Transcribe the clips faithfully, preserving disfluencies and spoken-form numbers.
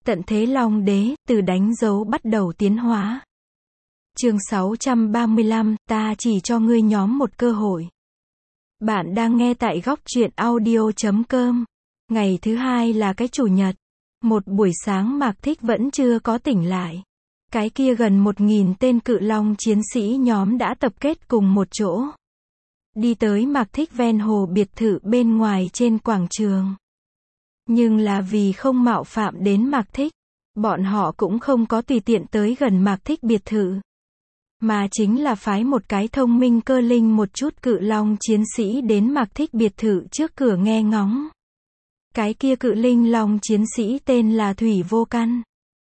Tận thế Long Đế, từ đánh dấu bắt đầu tiến hóa. Chương sáu trăm ba mươi lăm, ta chỉ cho ngươi nhóm một cơ hội. Bạn đang nghe tại góc truyện audio chấm com. Ngày thứ hai là cái chủ nhật. Một buổi sáng Mạc Thích vẫn chưa có tỉnh lại. Cái kia gần một nghìn tên cự long chiến sĩ nhóm đã tập kết cùng một chỗ. Đi tới Mạc Thích ven hồ biệt thự bên ngoài trên quảng trường. Nhưng là vì không mạo phạm đến Mạc Thích, bọn họ cũng không có tùy tiện tới gần Mạc Thích biệt thự. Mà chính là phái một cái thông minh cơ linh một chút cự long chiến sĩ đến Mạc Thích biệt thự trước cửa nghe ngóng. Cái kia cự linh long chiến sĩ tên là Thủy Vô Căn.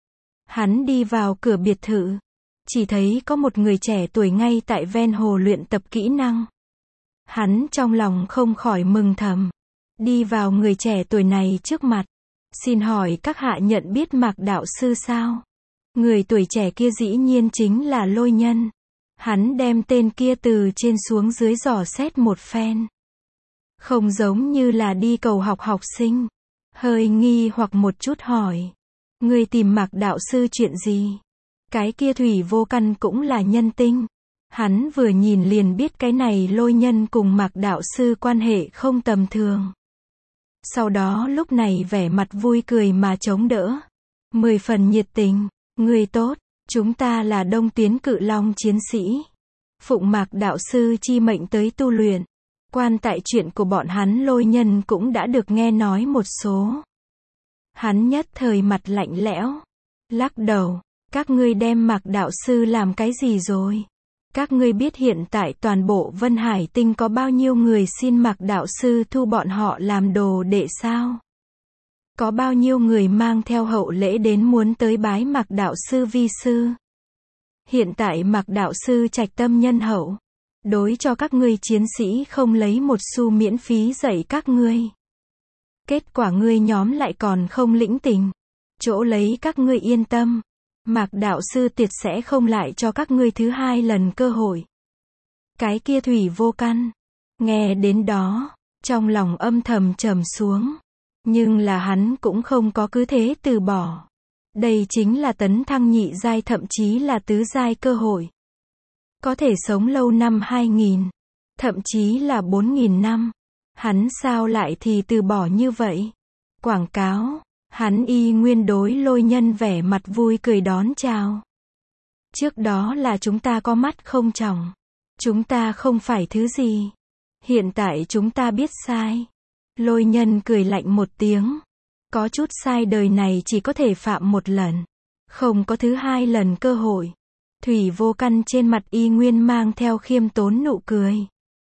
Hắn đi vào cửa biệt thự, chỉ thấy có một người trẻ tuổi ngay tại ven hồ luyện tập kỹ năng. Hắn trong lòng không khỏi mừng thầm. Đi vào người trẻ tuổi này trước mặt. Xin hỏi các hạ nhận biết Mạc đạo sư sao? Người tuổi trẻ kia dĩ nhiên chính là Lôi Nhân. Hắn đem tên kia từ trên xuống dưới dò xét một phen. Không giống như là đi cầu học học sinh. Hơi nghi hoặc một chút hỏi. Người tìm Mạc đạo sư chuyện gì? Cái kia Thủy Vô Căn cũng là nhân tinh. Hắn vừa nhìn liền biết cái này Lôi Nhân cùng Mạc đạo sư quan hệ không tầm thường. Sau đó lúc này vẻ mặt vui cười mà chống đỡ. Mười phần nhiệt tình. Người tốt, chúng ta là Đông Tiến cự long chiến sĩ. Phụng Mạc đạo sư chi mệnh tới tu luyện. Quan tại chuyện của bọn hắn Lôi Nhân cũng đã được nghe nói một số. Hắn nhất thời mặt lạnh lẽo. Lắc đầu, các ngươi đem Mạc đạo sư làm cái gì rồi? Các ngươi biết hiện tại toàn bộ Vân Hải Tinh có bao nhiêu người xin Mạc đạo sư thu bọn họ làm đồ đệ sao? Có bao nhiêu người mang theo hậu lễ đến muốn tới bái Mạc đạo sư vi sư? Hiện tại Mạc đạo sư trạch tâm nhân hậu, đối cho các ngươi chiến sĩ không lấy một xu miễn phí dạy các ngươi. Kết quả ngươi nhóm lại còn không lĩnh tình. Chỗ lấy các ngươi yên tâm. Mạc đạo sư tuyệt sẽ không lại cho các ngươi thứ hai lần cơ hội. Cái kia Thủy Vô Căn. Nghe đến đó, trong lòng âm thầm trầm xuống. Nhưng là hắn cũng không có cứ thế từ bỏ. Đây chính là tấn thăng nhị giai thậm chí là tứ giai cơ hội. Có thể sống lâu năm hai nghìn. Thậm chí là bốn nghìn năm. Hắn sao lại thì từ bỏ như vậy? Quảng cáo. Hắn y nguyên đối Lôi Nhân vẻ mặt vui cười đón chào. Trước đó là chúng ta có mắt không tròng. Chúng ta không phải thứ gì. Hiện tại chúng ta biết sai. Lôi Nhân cười lạnh một tiếng. Có chút sai đời này chỉ có thể phạm một lần. Không có thứ hai lần cơ hội. Thủy Vô Căn trên mặt y nguyên mang theo khiêm tốn nụ cười.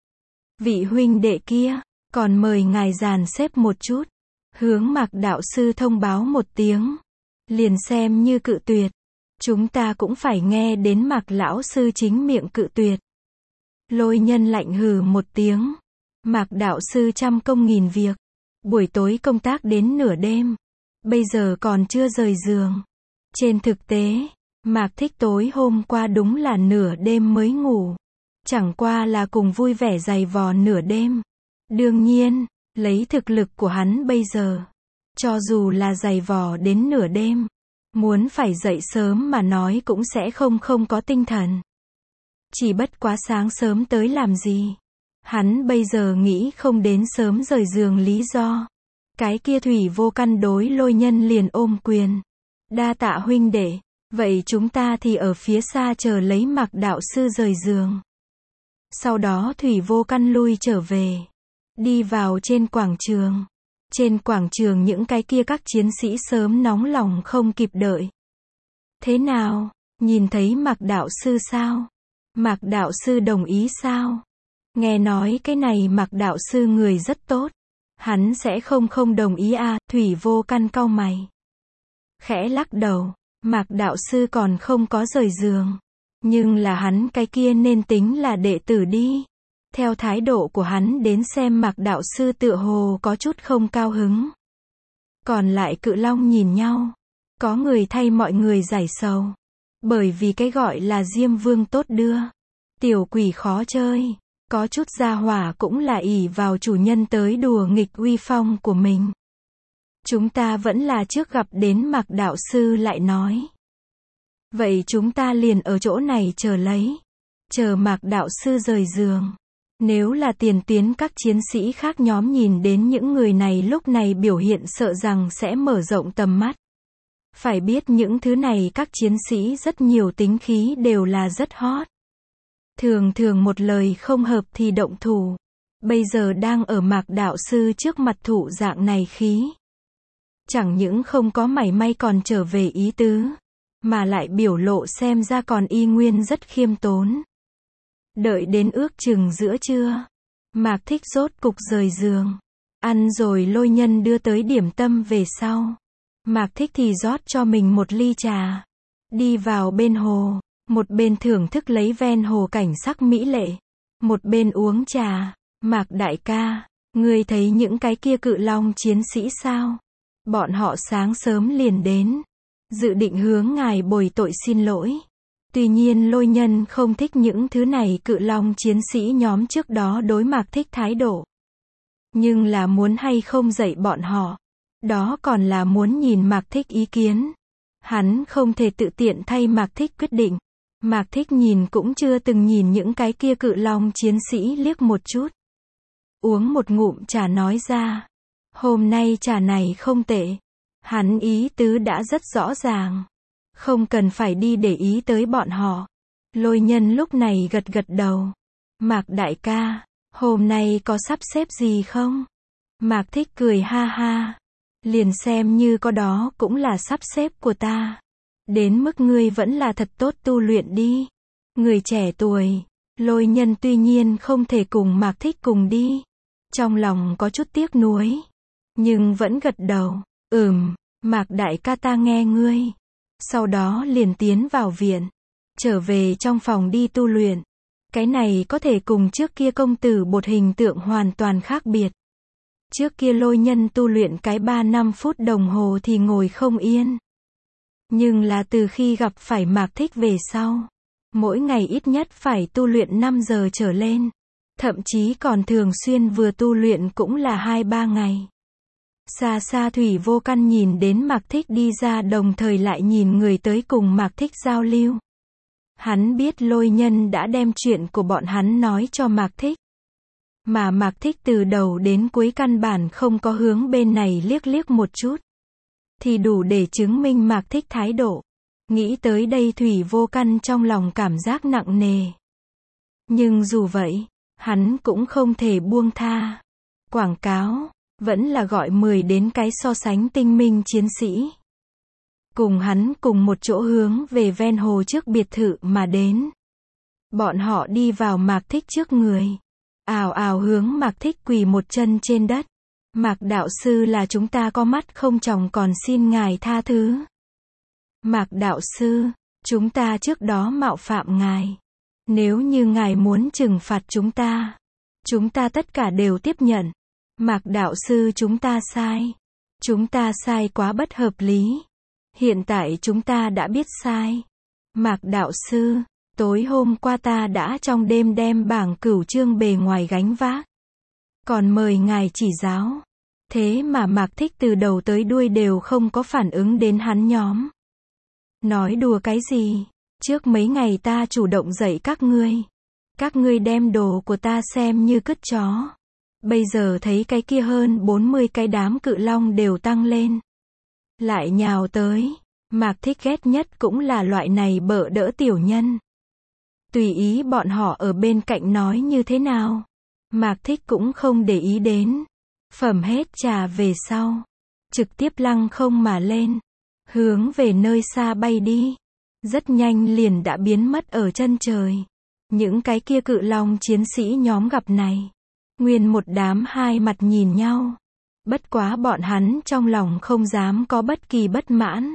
Vị huynh đệ kia, còn mời ngài dàn xếp một chút. Hướng Mạc đạo sư thông báo một tiếng. Liền xem như cự tuyệt. Chúng ta cũng phải nghe đến Mạc lão sư chính miệng cự tuyệt. Lôi Nhân lạnh hừ một tiếng. Mạc đạo sư trăm công nghìn việc. Buổi tối công tác đến nửa đêm. Bây giờ còn chưa rời giường. Trên thực tế, Mạc Thích tối hôm qua đúng là nửa đêm mới ngủ. Chẳng qua là cùng vui vẻ giày vò nửa đêm. Đương nhiên, lấy thực lực của hắn bây giờ, cho dù là giày vò đến nửa đêm, muốn phải dậy sớm mà nói cũng sẽ không không có tinh thần. Chỉ bất quá sáng sớm tới làm gì? Hắn bây giờ nghĩ không đến sớm rời giường lý do. Cái kia Thủy Vô Căn đối Lôi Nhân liền ôm quyền. Đa tạ huynh đệ, vậy chúng ta thì ở phía xa chờ lấy Mạc đạo sư rời giường. Sau đó Thủy Vô Căn lui trở về. Đi vào trên quảng trường. Trên quảng trường những cái kia các chiến sĩ sớm nóng lòng không kịp đợi. Thế nào? Nhìn thấy Mạc đạo sư sao? Mạc đạo sư đồng ý sao? Nghe nói cái này Mạc đạo sư người rất tốt. Hắn sẽ không không đồng ý à? Thủy Vô Căn cau mày. Khẽ lắc đầu. Mạc đạo sư còn không có rời giường. Nhưng là hắn cái kia nên tính là đệ tử đi. Theo thái độ của hắn đến xem Mạc đạo sư tựa hồ có chút không cao hứng. Còn lại cự long nhìn nhau. Có người thay mọi người giải sầu. Bởi vì cái gọi là Diêm Vương tốt đưa. Tiểu quỷ khó chơi. Có chút gia hỏa cũng là ỷ vào chủ nhân tới đùa nghịch uy phong của mình. Chúng ta vẫn là trước gặp đến Mạc đạo sư lại nói. Vậy chúng ta liền ở chỗ này chờ lấy. Chờ Mạc đạo sư rời giường. Nếu là tiền tuyến các chiến sĩ khác nhóm nhìn đến những người này lúc này biểu hiện sợ rằng sẽ mở rộng tầm mắt. Phải biết những thứ này các chiến sĩ rất nhiều tính khí đều là rất hot. Thường thường một lời không hợp thì động thủ. Bây giờ đang ở Mạc đạo sư trước mặt thụ dạng này khí. Chẳng những không có mảy may còn trở về ý tứ, mà lại biểu lộ xem ra còn y nguyên rất khiêm tốn. Đợi đến ước chừng giữa trưa, Mạc Thích rốt cục rời giường. Ăn rồi Lôi Nhân đưa tới điểm tâm về sau. Mạc Thích thì rót cho mình một ly trà. Đi vào bên hồ, một bên thưởng thức lấy ven hồ cảnh sắc mỹ lệ. Một bên uống trà. Mạc đại ca, ngươi thấy những cái kia cự long chiến sĩ sao? Bọn họ sáng sớm liền đến. Dự định hướng ngài bồi tội xin lỗi. Tuy nhiên Lôi Nhân không thích những thứ này cự long chiến sĩ nhóm trước đó đối Mạc Thích thái độ. Nhưng là muốn hay không dạy bọn họ. Đó còn là muốn nhìn Mạc Thích ý kiến. Hắn không thể tự tiện thay Mạc Thích quyết định. Mạc Thích nhìn cũng chưa từng nhìn những cái kia cự long chiến sĩ liếc một chút. Uống một ngụm trà nói ra. Hôm nay trà này không tệ. Hắn ý tứ đã rất rõ ràng. Không cần phải đi để ý tới bọn họ. Lôi Nhân lúc này gật gật đầu. Mạc đại ca, hôm nay có sắp xếp gì không? Mạc Thích cười ha ha. Liền xem như có đó cũng là sắp xếp của ta. Đến mức ngươi vẫn là thật tốt tu luyện đi. Người trẻ tuổi. Lôi Nhân tuy nhiên không thể cùng Mạc Thích cùng đi. Trong lòng có chút tiếc nuối. Nhưng vẫn gật đầu. Ừm, Mạc đại ca ta nghe ngươi. Sau đó liền tiến vào viện. Trở về trong phòng đi tu luyện. Cái này có thể cùng trước kia công tử bột hình tượng hoàn toàn khác biệt. Trước kia Lôi Nhân tu luyện cái ba năm phút đồng hồ thì ngồi không yên. Nhưng là từ khi gặp phải Mạc Thích về sau. Mỗi ngày ít nhất phải tu luyện năm giờ trở lên. Thậm chí còn thường xuyên vừa tu luyện cũng là hai ba ngày. Xa xa Thủy Vô Căn nhìn đến Mạc Thích đi ra đồng thời lại nhìn người tới cùng Mạc Thích giao lưu. Hắn biết Lôi Nhân đã đem chuyện của bọn hắn nói cho Mạc Thích. Mà Mạc Thích từ đầu đến cuối căn bản không có hướng bên này liếc liếc một chút. Thì đủ để chứng minh Mạc Thích thái độ. Nghĩ tới đây Thủy Vô Căn trong lòng cảm giác nặng nề. Nhưng dù vậy, hắn cũng không thể buông tha. Quảng cáo, vẫn là gọi mười đến cái so sánh tinh minh chiến sĩ. Cùng hắn cùng một chỗ hướng về ven hồ trước biệt thự mà đến. Bọn họ đi vào Mạc Thích trước người. Ào ào hướng Mạc Thích quỳ một chân trên đất. Mạc đạo sư là chúng ta có mắt không tròng còn xin ngài tha thứ. Mạc đạo sư, chúng ta trước đó mạo phạm ngài. Nếu như ngài muốn trừng phạt chúng ta, chúng ta tất cả đều tiếp nhận. Mạc đạo sư chúng ta sai. Chúng ta sai quá bất hợp lý. Hiện tại chúng ta đã biết sai. Mạc đạo sư, tối hôm qua ta đã trong đêm đem bảng cửu chương bề ngoài gánh vác. Còn mời ngài chỉ giáo. Thế mà Mạc Thích từ đầu tới đuôi đều không có phản ứng đến hắn nhóm. Nói đùa cái gì? Trước mấy ngày ta chủ động dạy các ngươi. Các ngươi đem đồ của ta xem như cứt chó. Bây giờ thấy cái kia hơn bốn mươi cái đám cự long đều tăng lên. Lại nhào tới. Mạc Thích ghét nhất cũng là loại này bợ đỡ tiểu nhân. Tùy ý bọn họ ở bên cạnh nói như thế nào. Mạc Thích cũng không để ý đến. Phẩm hết trà về sau. Trực tiếp lăng không mà lên. Hướng về nơi xa bay đi. Rất nhanh liền đã biến mất ở chân trời. Những cái kia cự long chiến sĩ nhóm gặp này. Nguyên một đám hai mặt nhìn nhau. Bất quá bọn hắn trong lòng không dám có bất kỳ bất mãn.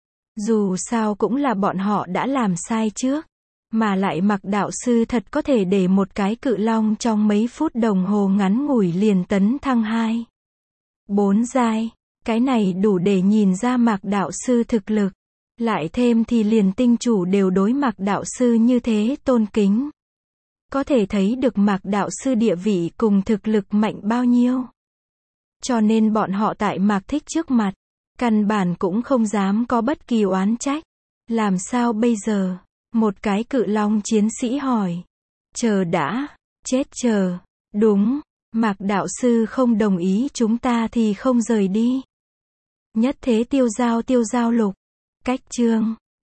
Dù sao cũng là bọn họ đã làm sai trước. Mà lại Mạc đạo sư thật có thể để một cái cự long trong mấy phút đồng hồ ngắn ngủi liền tấn thăng hai. Bốn giai. Cái này đủ để nhìn ra Mạc đạo sư thực lực. Lại thêm thì liền tinh chủ đều đối Mạc đạo sư như thế tôn kính. Có thể thấy được Mạc đạo sư địa vị cùng thực lực mạnh bao nhiêu. Cho nên bọn họ tại Mạc Thích trước mặt, căn bản cũng không dám có bất kỳ oán trách. Làm sao bây giờ? Một cái cự long chiến sĩ hỏi. Chờ đã. Chết chờ. Đúng. Mạc đạo sư không đồng ý chúng ta thì không rời đi. Nhất thế tiêu giao tiêu giao lục. Cách chương.